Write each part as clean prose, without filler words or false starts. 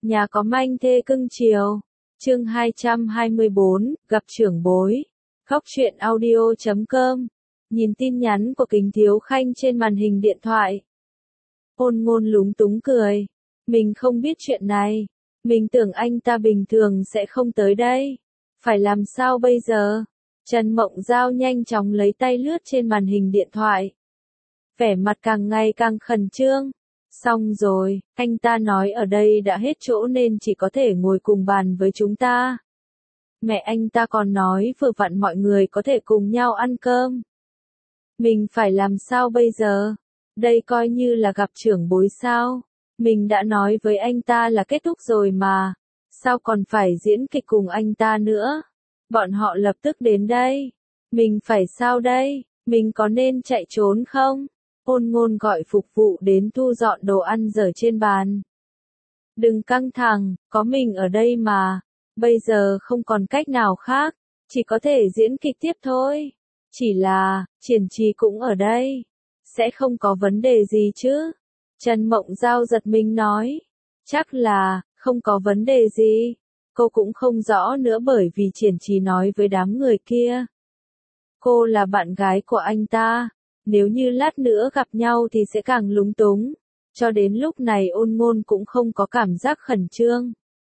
Nhà có manh thê cưng chiều. Chương 224, gặp trưởng bối. Góc truyện audio.com. Nhìn tin nhắn của Kính Thiếu Khanh trên màn hình điện thoại. Ôn Ngôn lúng túng cười. Mình không biết chuyện này. Mình tưởng anh ta bình thường sẽ không tới đây. Phải làm sao bây giờ? Trần Mộng Giao nhanh chóng lấy tay lướt trên màn hình điện thoại. Vẻ mặt càng ngày càng khẩn trương. Xong rồi, anh ta nói ở đây đã hết chỗ nên chỉ có thể ngồi cùng bàn với chúng ta. Mẹ anh ta còn nói vừa vặn mọi người có thể cùng nhau ăn cơm. Mình phải làm sao bây giờ? Đây coi như là gặp trưởng bối sao? Mình đã nói với anh ta là kết thúc rồi mà. Sao còn phải diễn kịch cùng anh ta nữa? Bọn họ lập tức đến đây. Mình phải sao đây? Mình có nên chạy trốn không? Ôn Ngôn gọi phục vụ đến thu dọn đồ ăn dở trên bàn. Đừng căng thẳng, có mình ở đây mà. Bây giờ không còn cách nào khác, chỉ có thể diễn kịch tiếp thôi. Chỉ là, Triển Trì cũng ở đây. Sẽ không có vấn đề gì chứ? Trần Mộng Giao giật mình nói. Chắc là, không có vấn đề gì. Cô cũng không rõ nữa bởi vì Triển Trì nói với đám người kia. Cô là bạn gái của anh ta. Nếu như lát nữa gặp nhau thì sẽ càng lúng túng. Cho đến lúc này Ôn Ngôn cũng không có cảm giác khẩn trương.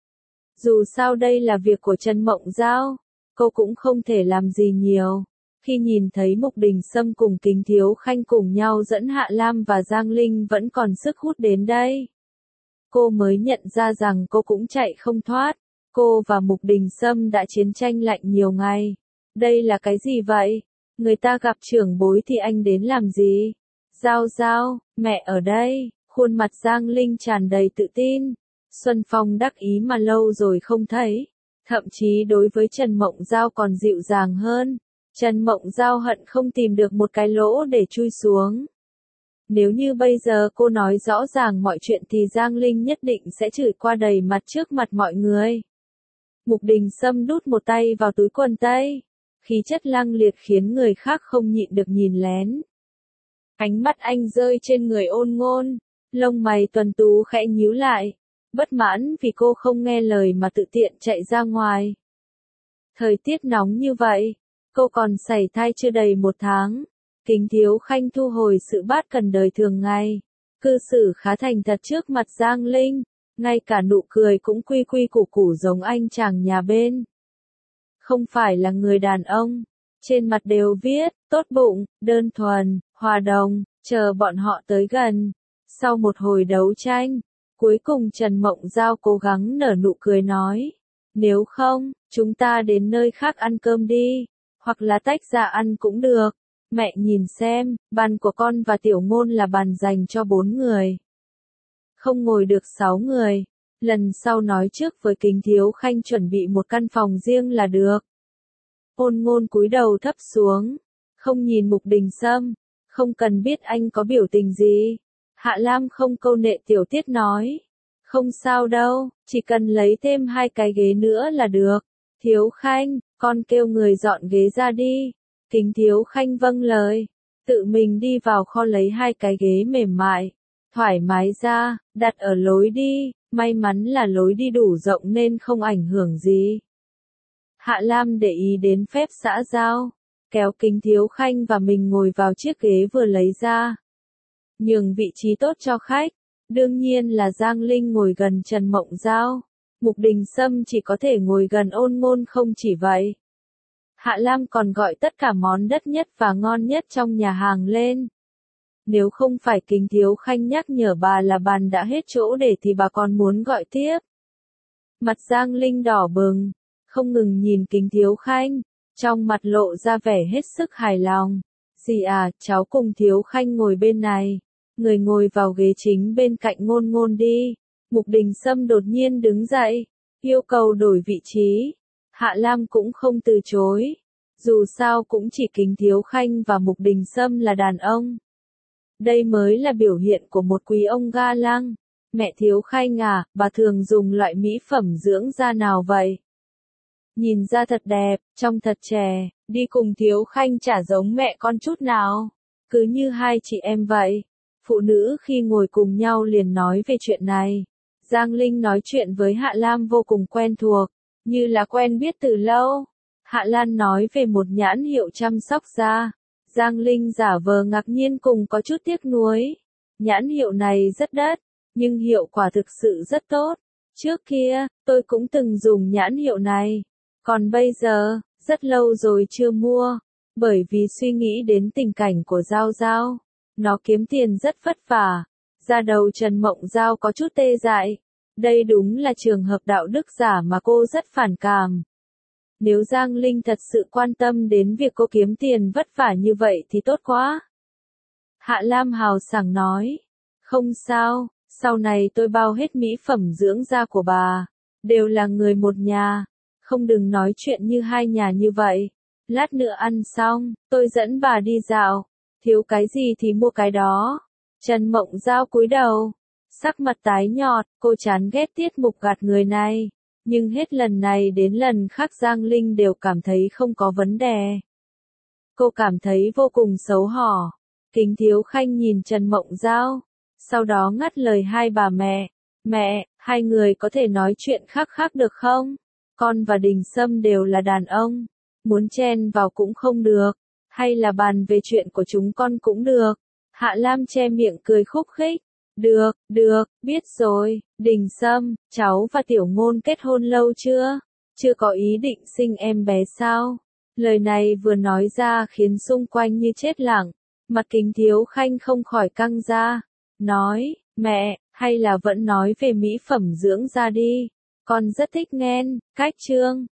Dù sao đây là việc của Trần Mộng Giao, cô cũng không thể làm gì nhiều. Khi nhìn thấy Mục Đình Sâm cùng Kính Thiếu Khanh cùng nhau dẫn Hạ Lam và Giang Linh vẫn còn sức hút đến đây. Cô mới nhận ra rằng cô cũng chạy không thoát. Cô và Mục Đình Sâm đã chiến tranh lạnh nhiều ngày. Đây là cái gì vậy? Người ta gặp trưởng bối thì anh đến làm gì? Giao Giao, mẹ ở đây. Khuôn mặt Giang Linh tràn đầy tự tin. Xuân Phong đắc ý mà lâu rồi không thấy. Thậm chí đối với Trần Mộng Giao còn dịu dàng hơn. Trần Mộng Giao hận không tìm được một cái lỗ để chui xuống. Nếu như bây giờ cô nói rõ ràng mọi chuyện thì Giang Linh nhất định sẽ chửi qua đầy mặt trước mặt mọi người. Mục Đình Sâm đút một tay vào túi quần tây. Khí chất lăng liệt khiến người khác không nhịn được nhìn lén. Ánh mắt anh rơi trên người Ôn Ngôn. Lông mày tuần tú khẽ nhíu lại. Bất mãn vì cô không nghe lời mà tự tiện chạy ra ngoài. Thời tiết nóng như vậy. Cô còn sảy thai chưa đầy 1 tháng. Kính Thiếu Khanh thu hồi sự bát cần đời thường ngày. Cư xử khá thành thật trước mặt Giang Linh. Ngay cả nụ cười cũng quy quy củ củ giống anh chàng nhà bên. Không phải là người đàn ông. Trên mặt đều viết, tốt bụng, đơn thuần, hòa đồng, chờ bọn họ tới gần. Sau một hồi đấu tranh, cuối cùng Trần Mộng Giao cố gắng nở nụ cười nói. Nếu không, chúng ta đến nơi khác ăn cơm đi. Hoặc là tách ra ăn cũng được. Mẹ nhìn xem, bàn của con và Tiểu Ngôn là bàn dành cho 4 người. Không ngồi được 6 người. Lần sau nói trước với Kính Thiếu Khanh chuẩn bị một căn phòng riêng là được. Ôn Ngôn cúi đầu thấp xuống. Không nhìn Mục Đình Sâm. Không cần biết anh có biểu tình gì. Hạ Lam không câu nệ tiểu tiết nói. Không sao đâu, chỉ cần lấy thêm 2 cái ghế nữa là được. Thiếu Khanh, con kêu người dọn ghế ra đi. Kính Thiếu Khanh vâng lời. Tự mình đi vào kho lấy 2 cái ghế mềm mại. Thoải mái ra, đặt ở lối đi. May mắn là lối đi đủ rộng nên không ảnh hưởng gì. Hạ Lam để ý đến phép xã giao. Kéo Kính Thiếu Khanh và mình ngồi vào chiếc ghế vừa lấy ra. Nhường vị trí tốt cho khách. Đương nhiên là Giang Linh ngồi gần Trần Mộng Giao. Mục Đình Sâm chỉ có thể ngồi gần Ôn Ngôn không chỉ vậy. Hạ Lam còn gọi tất cả món đắt nhất và ngon nhất trong nhà hàng lên. Nếu không phải Kính Thiếu Khanh nhắc nhở bà là bàn đã hết chỗ để thì bà còn muốn gọi tiếp. Mặt Giang Linh đỏ bừng, không ngừng nhìn Kính Thiếu Khanh, trong mặt lộ ra vẻ hết sức hài lòng. Dì à, cháu cùng Thiếu Khanh ngồi bên này. Người ngồi vào ghế chính bên cạnh Ngôn Ngôn đi. Mục Đình Sâm đột nhiên đứng dậy, yêu cầu đổi vị trí. Hạ Lam cũng không từ chối. Dù sao cũng chỉ Kính Thiếu Khanh và Mục Đình Sâm là đàn ông. Đây mới là biểu hiện của một quý ông ga lăng. Mẹ Thiếu Khanh à, bà thường dùng loại mỹ phẩm dưỡng da nào vậy? Nhìn da thật đẹp, trông thật trẻ, đi cùng Thiếu Khanh chả giống mẹ con chút nào. Cứ như hai chị em vậy. Phụ nữ khi ngồi cùng nhau liền nói về chuyện này. Giang Linh nói chuyện với Hạ Lam vô cùng quen thuộc, như là quen biết từ lâu. Hạ Lan nói về một nhãn hiệu chăm sóc da. Giang Linh giả vờ ngạc nhiên cùng có chút tiếc nuối. Nhãn hiệu này rất đắt, nhưng hiệu quả thực sự rất tốt. Trước kia, tôi cũng từng dùng nhãn hiệu này. Còn bây giờ, rất lâu rồi chưa mua. Bởi vì suy nghĩ đến tình cảnh của Giao Giao. Nó kiếm tiền rất vất vả. Da đầu Trần Mộng Giao có chút tê dại. Đây đúng là trường hợp đạo đức giả mà cô rất phản cảm. Nếu Giang Linh thật sự quan tâm đến việc cô kiếm tiền vất vả như vậy thì tốt quá. Hạ Lam hào sảng nói. Không sao, sau này tôi bao hết mỹ phẩm dưỡng da của bà. Đều là người một nhà. Không đừng nói chuyện như hai nhà như vậy. Lát nữa ăn xong, tôi dẫn bà đi dạo. Thiếu cái gì thì mua cái đó. Trần Mộng Giao cúi đầu. Sắc mặt tái nhọt, cô chán ghét tiết mục gạt người này. Nhưng hết lần này đến lần khác Giang Linh đều cảm thấy không có vấn đề. Cô cảm thấy vô cùng xấu hổ. Kính Thiếu Khanh nhìn Trần Mộng Giao. Sau đó ngắt lời hai bà mẹ. Mẹ, hai người có thể nói chuyện khác khác được không? Con và Đình Sâm đều là đàn ông. Muốn chen vào cũng không được. Hay là bàn về chuyện của chúng con cũng được. Hạ Lam che miệng cười khúc khích. Được, biết rồi. Đình Sâm, cháu và Tiểu Ngôn kết hôn lâu chưa? Chưa có ý định sinh em bé sao? Lời này vừa nói ra khiến xung quanh như chết lặng. Mặt Kính Thiếu Khanh không khỏi căng ra. Nói, mẹ, hay là vẫn nói về mỹ phẩm dưỡng da đi. Con rất thích nghe. Cách chương.